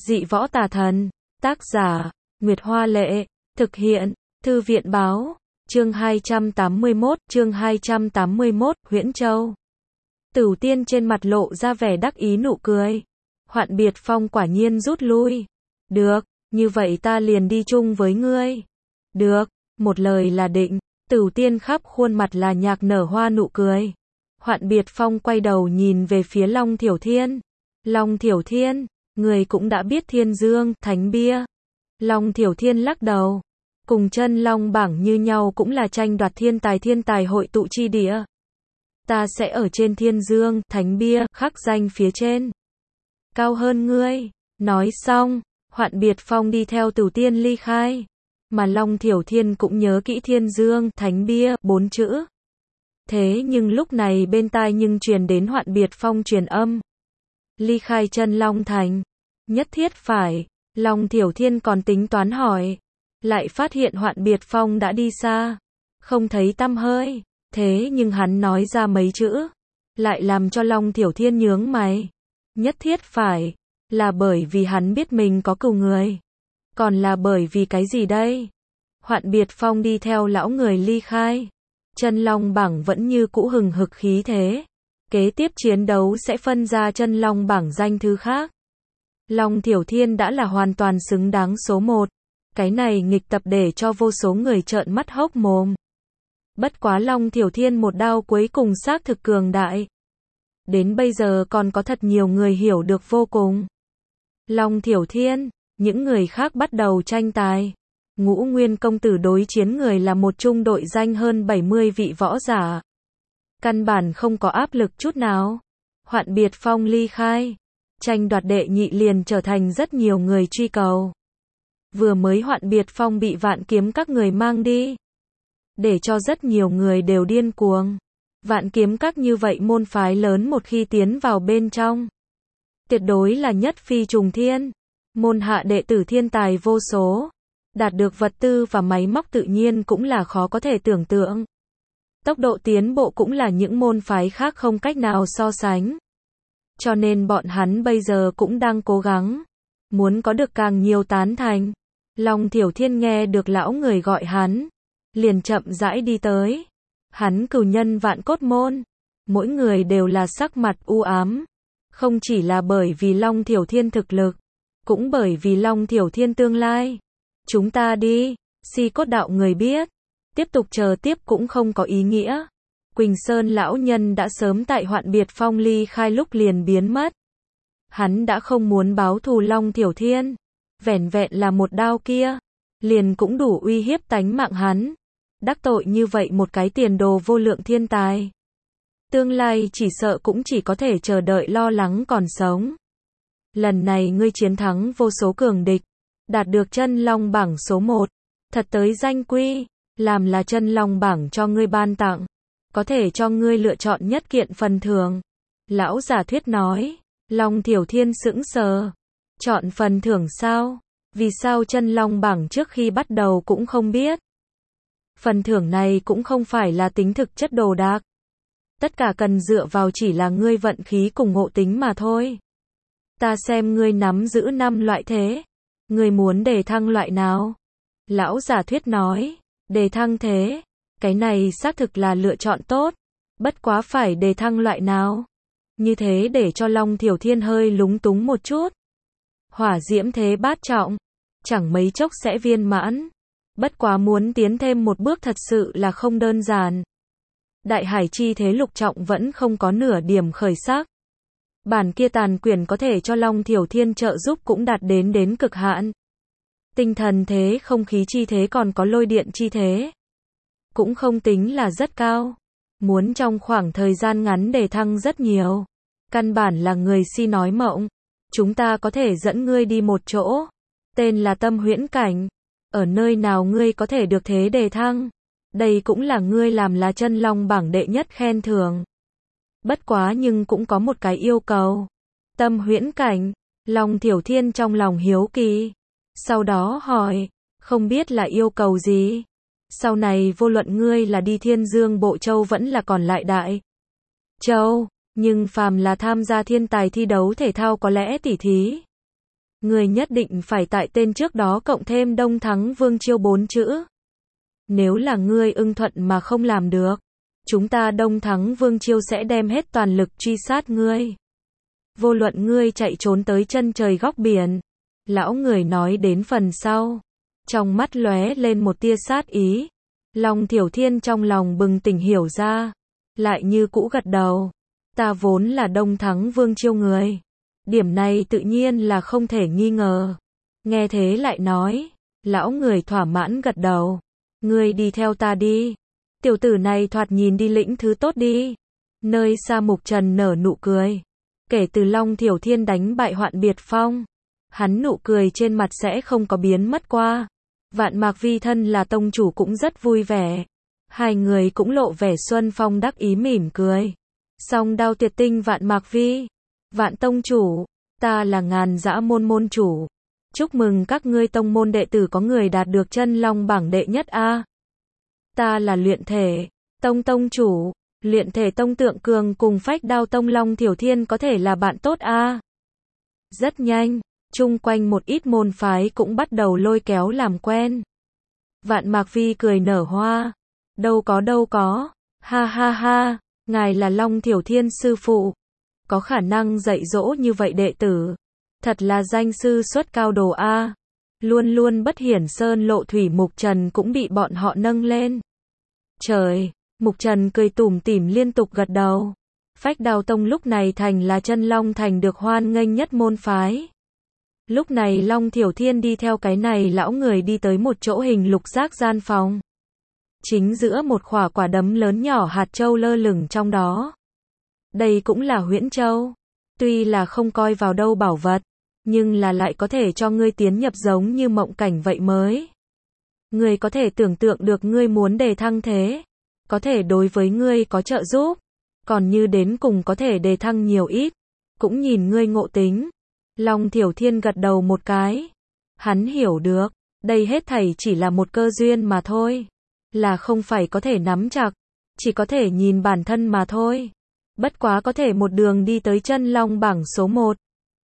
Dị võ tà thần. Tác giả, Nguyệt Hoa Lệ. Thực hiện, Thư viện Báo. Chương 281, Huyễn Châu. Tửu Tiên trên mặt lộ ra vẻ đắc ý nụ cười. Hoạn Biệt Phong quả nhiên rút lui. Được, như vậy ta liền đi chung với ngươi. Được, một lời là định. Tửu Tiên khắp khuôn mặt là nhạc nở hoa nụ cười. Hoạn Biệt Phong quay đầu nhìn về phía Long Thiểu Thiên. Long Thiểu Thiên, người cũng đã biết Thiên Dương, Thánh Bia. Long Thiểu Thiên lắc đầu. Cùng chân long bảng như nhau cũng là tranh đoạt thiên tài hội tụ chi địa. Ta sẽ ở trên Thiên Dương, Thánh Bia, khắc danh phía trên. Cao hơn ngươi. Nói xong, Hoạn Biệt Phong đi theo Tửu Tiên ly khai. Mà Long Thiểu Thiên cũng nhớ kỹ Thiên Dương, Thánh Bia, 4 chữ. Thế nhưng lúc này bên tai nhưng truyền đến Hoạn Biệt Phong truyền âm. Ly khai chân Long Thành. Nhất thiết phải. Long Thiểu Thiên còn tính toán hỏi. Lại phát hiện Hoạn Biệt Phong đã đi xa. Không thấy tăm hơi. Thế nhưng hắn nói ra mấy chữ. Lại làm cho Long Thiểu Thiên nhướng mày. Nhất thiết phải. Là bởi vì hắn biết mình có cừu người. Còn là bởi vì cái gì đây? Hoạn Biệt Phong đi theo lão người ly khai. Chân long bảng vẫn như cũ hừng hực khí thế. Kế tiếp chiến đấu sẽ phân ra chân long bảng danh thứ khác. Long Thiểu Thiên đã là hoàn toàn xứng đáng số 1. Cái này nghịch tập để cho vô số người trợn mắt hốc mồm. Bất quá Long Thiểu Thiên một đao cuối cùng xác thực cường đại. Đến bây giờ còn có thật nhiều người hiểu được vô cùng. Long Thiểu Thiên, những người khác bắt đầu tranh tài. Ngũ Nguyên công tử đối chiến người là một trung đội danh hơn 70 vị võ giả. Căn bản không có áp lực chút nào. Hoạn Biệt Phong ly khai. Tranh đoạt đệ nhị liền trở thành rất nhiều người truy cầu. Vừa mới Hoạn Biệt Phong bị Vạn Kiếm các người mang đi. Để cho rất nhiều người đều điên cuồng. Vạn Kiếm các như vậy môn phái lớn một khi tiến vào bên trong. Tuyệt đối là nhất phi trùng thiên. Môn hạ đệ tử thiên tài vô số. Đạt được vật tư và máy móc tự nhiên cũng là khó có thể tưởng tượng. Tốc độ tiến bộ cũng là những môn phái khác không cách nào so sánh. Cho nên bọn hắn bây giờ cũng đang cố gắng. Muốn có được càng nhiều tán thành. Long Thiểu Thiên nghe được lão người gọi hắn. Liền chậm rãi đi tới. Hắn cửu nhân Vạn Cốt môn. Mỗi người đều là sắc mặt u ám. Không chỉ là bởi vì Long Thiểu Thiên thực lực. Cũng bởi vì Long Thiểu Thiên tương lai. Chúng ta đi. Si Cốt đạo người biết. Tiếp tục chờ tiếp cũng không có ý nghĩa. Quỳnh Sơn lão nhân đã sớm tại Hoạn Biệt Phong ly khai lúc liền biến mất. Hắn đã không muốn báo thù Long Thiểu Thiên. Vẻn vẹn là một đao kia. Liền cũng đủ uy hiếp tánh mạng hắn. Đắc tội như vậy một cái tiền đồ vô lượng thiên tài. Tương lai chỉ sợ cũng chỉ có thể chờ đợi lo lắng còn sống. Lần này ngươi chiến thắng vô số cường địch. Đạt được chân long bảng số 1. Thật tới danh quy. Làm là chân long bảng cho ngươi ban tặng. Có thể cho ngươi lựa chọn nhất kiện phần thưởng. Lão giả thuyết nói. Long Thiểu Thiên sững sờ. Chọn phần thưởng sao? Vì sao chân long bảng trước khi bắt đầu cũng không biết? Phần thưởng này cũng không phải là tính thực chất đồ đạc. Tất cả cần dựa vào chỉ là ngươi vận khí cùng ngộ tính mà thôi. Ta xem ngươi nắm giữ 5 loại thế. Ngươi muốn đề thăng loại nào? Lão giả thuyết nói. Đề thăng thế. Cái này xác thực là lựa chọn tốt. Bất quá phải đề thăng loại nào? Như thế để cho Long Thiểu Thiên hơi lúng túng một chút. Hỏa diễm thế bát trọng. Chẳng mấy chốc sẽ viên mãn. Bất quá muốn tiến thêm một bước thật sự là không đơn giản. Đại hải chi thế lục trọng vẫn không có nửa điểm khởi sắc. Bản kia tàn quyền có thể cho Long Thiểu Thiên trợ giúp cũng đạt đến cực hạn. Tinh thần thế không khí chi thế còn có lôi điện chi thế. Cũng không tính là rất cao. Muốn trong khoảng thời gian ngắn đề thăng rất nhiều. Căn bản là người si nói mộng. Chúng ta có thể dẫn ngươi đi một chỗ. Tên là Tâm Huyễn Cảnh. Ở nơi nào ngươi có thể được thế đề thăng. Đây cũng là ngươi làm là chân long bảng đệ nhất khen thưởng. Bất quá nhưng cũng có một cái yêu cầu. Tâm Huyễn Cảnh. Long Thiểu Thiên trong lòng hiếu kỳ. Sau đó hỏi. Không biết là yêu cầu gì? Sau này vô luận ngươi là đi Thiên Dương Bộ Châu vẫn là còn lại Đại Châu. Nhưng phàm là tham gia thiên tài thi đấu thể thao có lẽ tỉ thí. Ngươi nhất định phải tại tên trước đó cộng thêm Đông Thắng Vương Chiêu 4 chữ. Nếu là ngươi ưng thuận mà không làm được, chúng ta Đông Thắng Vương Chiêu sẽ đem hết toàn lực truy sát ngươi. Vô luận ngươi chạy trốn tới chân trời góc biển. Lão người nói đến phần sau, trong mắt lóe lên một tia sát ý. Long Thiểu Thiên trong lòng bừng tỉnh hiểu ra, lại như cũ gật đầu. Ta vốn là Đông Thắng Vương Chiêu người. Điểm này tự nhiên là không thể nghi ngờ. Nghe thế lại nói, lão người thỏa mãn gật đầu. Ngươi đi theo ta đi. Tiểu tử này thoạt nhìn đi lĩnh thứ tốt đi. Nơi xa Mục Trần nở nụ cười. Kể từ Long Thiểu Thiên đánh bại Hoạn Biệt Phong, hắn nụ cười trên mặt sẽ không có biến mất qua. Vạn Mạc Vi thân là tông chủ cũng rất vui vẻ. Hai người cũng lộ vẻ xuân phong đắc ý mỉm cười. Song Đao Tuyệt Tinh Vạn Mạc Vi. Vạn tông chủ, ta là Ngàn Dã môn môn chủ. Chúc mừng các ngươi tông môn đệ tử có người đạt được chân long bảng đệ nhất a. Ta là Luyện Thể Tông tông chủ. Luyện Thể Tông Tượng Cường cùng Phách Đao Tông Long Thiểu Thiên có thể là bạn tốt a. Rất nhanh, chung quanh một ít môn phái cũng bắt đầu lôi kéo làm quen. Vạn Mạc Vi cười nở hoa. Đâu có, ha ha ha, ngài là Long Thiểu Thiên sư phụ. Có khả năng dạy dỗ như vậy đệ tử. Thật là danh sư xuất cao đồ a. Luôn luôn bất hiển sơn lộ thủy Mục Trần cũng bị bọn họ nâng lên. Trời, Mục Trần cười tủm tỉm liên tục gật đầu. Phách Đao Tông lúc này thành là chân long thành được hoan nghênh nhất môn phái. Lúc này Long Thiểu Thiên đi theo cái này lão người đi tới một chỗ hình lục giác gian phòng. Chính giữa một khỏa quả đấm lớn nhỏ hạt châu lơ lửng trong đó. Đây cũng là huyễn châu. Tuy là không coi vào đâu bảo vật, nhưng là lại có thể cho ngươi tiến nhập giống như mộng cảnh vậy mới. Ngươi có thể tưởng tượng được ngươi muốn đề thăng thế. Có thể đối với ngươi có trợ giúp. Còn như đến cùng có thể đề thăng nhiều ít. Cũng nhìn ngươi ngộ tính. Long Thiểu Thiên gật đầu một cái. Hắn hiểu được, đây hết thảy chỉ là một cơ duyên mà thôi. Là không phải có thể nắm chặt, chỉ có thể nhìn bản thân mà thôi. Bất quá có thể một đường đi tới chân long bảng số 1.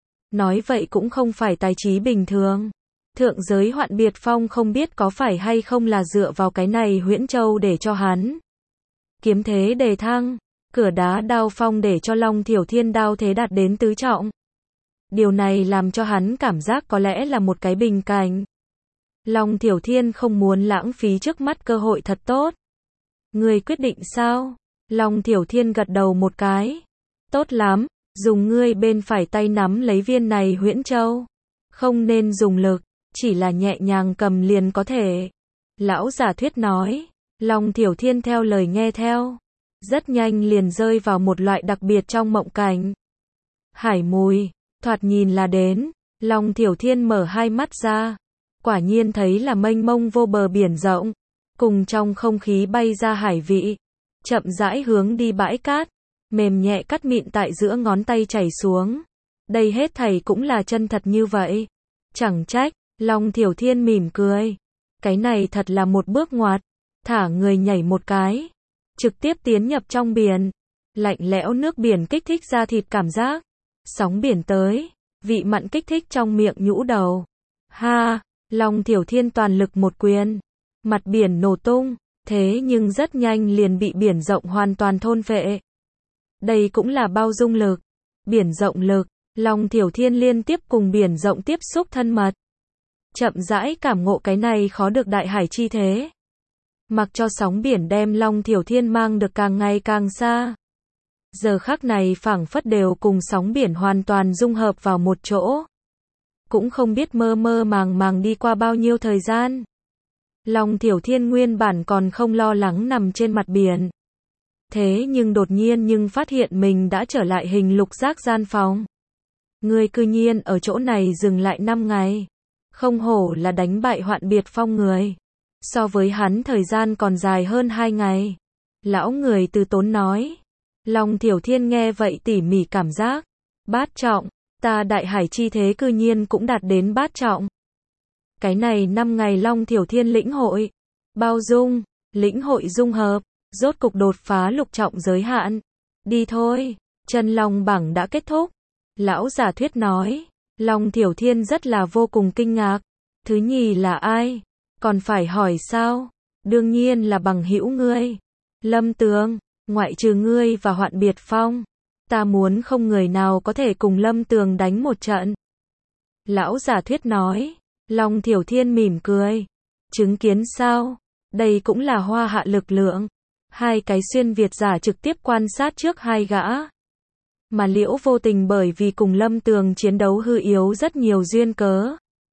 Nói vậy cũng không phải tài trí bình thường. Thượng giới Hoạn Biệt Phong không biết có phải hay không là dựa vào cái này huyễn châu để cho hắn kiếm thế đề thăng, cửa đá đao phong để cho Long Thiểu Thiên đao thế đạt đến tứ trọng. Điều này làm cho hắn cảm giác có lẽ là một cái bình cảnh. Long Thiểu Thiên không muốn lãng phí trước mắt cơ hội thật tốt. Ngươi quyết định sao? Long Thiểu Thiên gật đầu một cái. Tốt lắm, dùng ngươi bên phải tay nắm lấy viên này huyễn châu. Không nên dùng lực, chỉ là nhẹ nhàng cầm liền có thể. Lão giả thuyết nói. Long Thiểu Thiên theo lời nghe theo. Rất nhanh liền rơi vào một loại đặc biệt trong mộng cảnh. Hải mùi, thoạt nhìn là đến. Long Thiểu Thiên mở hai mắt ra. Quả nhiên thấy là mênh mông vô bờ biển rộng. Cùng trong không khí bay ra hải vị. Chậm rãi hướng đi bãi cát. Mềm nhẹ cắt mịn tại giữa ngón tay chảy xuống. Đây hết thảy cũng là chân thật như vậy. Chẳng trách, Long Thiểu Thiên mỉm cười. Cái này thật là một bước ngoặt. Thả người nhảy một cái. Trực tiếp tiến nhập trong biển. Lạnh lẽo nước biển kích thích da thịt cảm giác. Sóng biển tới. Vị mặn kích thích trong miệng nhũ đầu. Ha, Long Thiểu Thiên toàn lực một quyền. Mặt biển nổ tung. Thế nhưng rất nhanh liền bị biển rộng hoàn toàn thôn phệ. Đây cũng là bao dung lực. Biển rộng lực. Long Thiểu Thiên liên tiếp cùng biển rộng tiếp xúc thân mật. Chậm rãi cảm ngộ cái này khó được đại hải chi thế. Mặc cho sóng biển đem Long Thiểu Thiên mang được càng ngày càng xa. Giờ khắc này phảng phất đều cùng sóng biển hoàn toàn dung hợp vào một chỗ. Cũng không biết mơ mơ màng màng đi qua bao nhiêu thời gian. Long Thiểu Thiên nguyên bản còn không lo lắng nằm trên mặt biển. Thế nhưng đột nhiên phát hiện mình đã trở lại hình lục giác gian phòng. Người cư nhiên ở chỗ này dừng lại 5 ngày. Không hổ là đánh bại Hoạn Biệt Phong người. So với hắn thời gian còn dài hơn 2 ngày. Lão người từ tốn nói. Long Thiểu Thiên nghe vậy tỉ mỉ cảm giác. Bát trọng, ta đại hải chi thế cư nhiên cũng đạt đến bát trọng. Cái này 5 ngày Long Thiểu Thiên lĩnh hội. Bao dung, lĩnh hội dung hợp. Rốt cục đột phá lục trọng giới hạn. Đi thôi, chân long bảng đã kết thúc. Lão giả thuyết nói. Long Thiểu Thiên rất là vô cùng kinh ngạc. Thứ nhì là ai? Còn phải hỏi sao? Đương nhiên là bằng hữu ngươi. Lâm Tường, ngoại trừ ngươi và Hoạn Biệt Phong. Ta muốn không người nào có thể cùng Lâm Tường đánh một trận. Lão giả thuyết nói. Long Thiểu Thiên mỉm cười. Chứng kiến sao? Đây cũng là hoa hạ lực lượng. Hai cái xuyên Việt giả trực tiếp quan sát trước hai gã. Mà Liễu Vô Tình bởi vì cùng Lâm Tường chiến đấu hư yếu rất nhiều duyên cớ.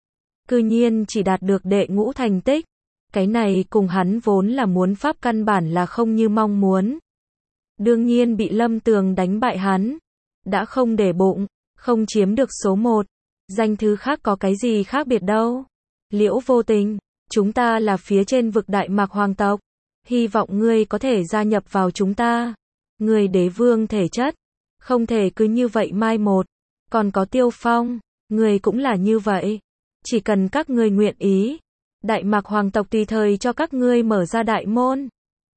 Cư nhiên chỉ đạt được đệ ngũ thành tích. Cái này cùng hắn vốn là muốn pháp căn bản là không như mong muốn. Đương nhiên bị Lâm Tường đánh bại hắn. Đã không để bụng, không chiếm được số 1. Danh thứ khác có cái gì khác biệt đâu. Liễu Vô Tình, chúng ta là phía trên vực Đại Mạc Hoàng tộc. Hy vọng ngươi có thể gia nhập vào chúng ta. Ngươi đế vương thể chất. Không thể cứ như vậy mai một. Còn có Tiêu Phong, ngươi cũng là như vậy. Chỉ cần các ngươi nguyện ý. Đại Mạc Hoàng tộc tùy thời cho các ngươi mở ra đại môn.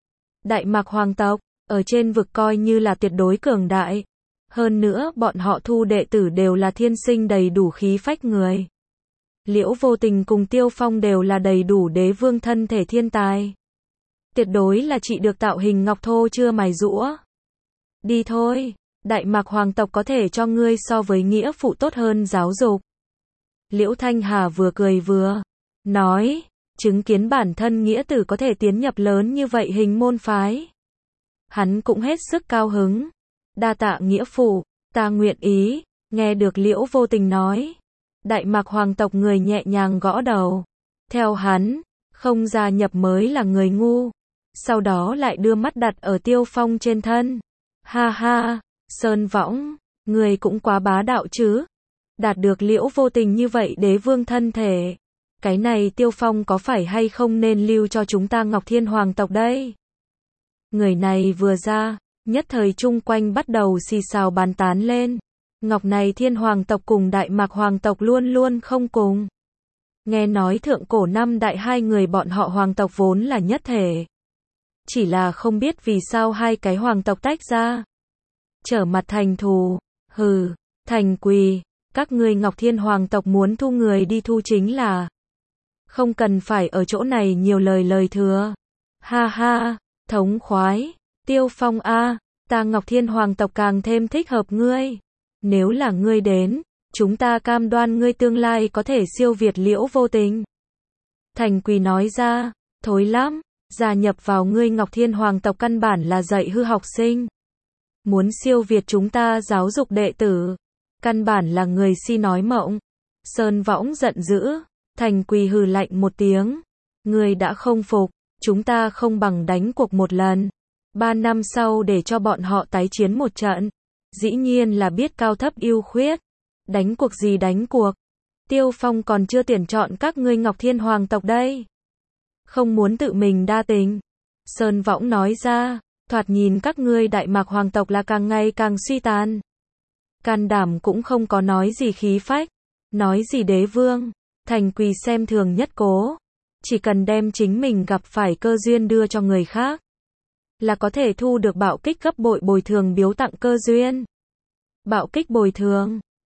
Đại Mạc Hoàng tộc, ở trên vực coi như là tuyệt đối cường đại. Hơn nữa bọn họ thu đệ tử đều là thiên sinh đầy đủ khí phách người. Liễu Vô Tình cùng Tiêu Phong đều là đầy đủ đế vương thân thể thiên tài. Tuyệt đối là chị được tạo hình ngọc thô chưa mài rũa. Đi thôi, Đại Mạc Hoàng tộc có thể cho ngươi so với nghĩa phụ tốt hơn giáo dục. Liễu Thanh Hà vừa cười vừa nói, chứng kiến bản thân nghĩa tử có thể tiến nhập lớn như vậy hình môn phái. Hắn cũng hết sức cao hứng. Đa tạ nghĩa phụ, ta nguyện ý. Nghe được Liễu Vô Tình nói. Đại Mạc Hoàng tộc người nhẹ nhàng gõ đầu. Theo hắn, không gia nhập mới là người ngu. Sau đó lại đưa mắt đặt ở Tiêu Phong trên thân. Ha ha, Sơn Võng, người cũng quá bá đạo chứ. Đạt được Liễu Vô Tình như vậy đế vương thân thể. Cái này Tiêu Phong có phải hay không nên lưu cho chúng ta Ngọc Thiên Hoàng tộc đây? Người này vừa ra, nhất thời chung quanh bắt đầu xì xào bàn tán lên. Ngọc này Thiên Hoàng tộc cùng Đại Mạc Hoàng tộc luôn luôn không cùng. Nghe nói thượng cổ năm đại hai người bọn họ hoàng tộc vốn là nhất thể. Chỉ là không biết vì sao hai cái hoàng tộc tách ra. Trở mặt thành thù. Hừ, Thành Quỳ, các ngươi Ngọc Thiên Hoàng tộc muốn thu người đi thu chính là. Không cần phải ở chỗ này nhiều lời thừa. Ha ha, thống khoái, Tiêu Phong a, ta Ngọc Thiên Hoàng tộc càng thêm thích hợp ngươi. Nếu là ngươi đến, chúng ta cam đoan ngươi tương lai có thể siêu việt Liễu Vô Tình. Thành Quỳ nói ra, thối lắm, gia nhập vào ngươi Ngọc Thiên Hoàng tộc căn bản là dạy hư học sinh. Muốn siêu việt chúng ta giáo dục đệ tử, căn bản là người si nói mộng. Sơn Võng giận dữ, Thành Quỳ hừ lạnh một tiếng. Ngươi đã không phục, chúng ta không bằng đánh cuộc một lần. 3 năm sau để cho bọn họ tái chiến một trận. Dĩ nhiên là biết cao thấp ưu khuyết. Đánh cuộc gì đánh cuộc? Tiêu Phong còn chưa tuyển chọn các ngươi Ngọc Thiên Hoàng tộc đây. Không muốn tự mình đa tình. Sơn Võng nói ra, thoạt nhìn các ngươi Đại Mạc Hoàng tộc là càng ngày càng suy tàn. Can đảm cũng không có nói gì khí phách. Nói gì đế vương. Thành Quỳ xem thường nhất cố. Chỉ cần đem chính mình gặp phải cơ duyên đưa cho người khác. Là có thể thu được bạo kích gấp bội bồi thường biếu tặng cơ duyên. Bạo kích bồi thường.